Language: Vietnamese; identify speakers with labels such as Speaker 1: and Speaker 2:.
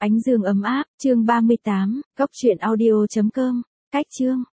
Speaker 1: Ánh dương ấm áp, chương 38, góc truyện audio.com, cách chương.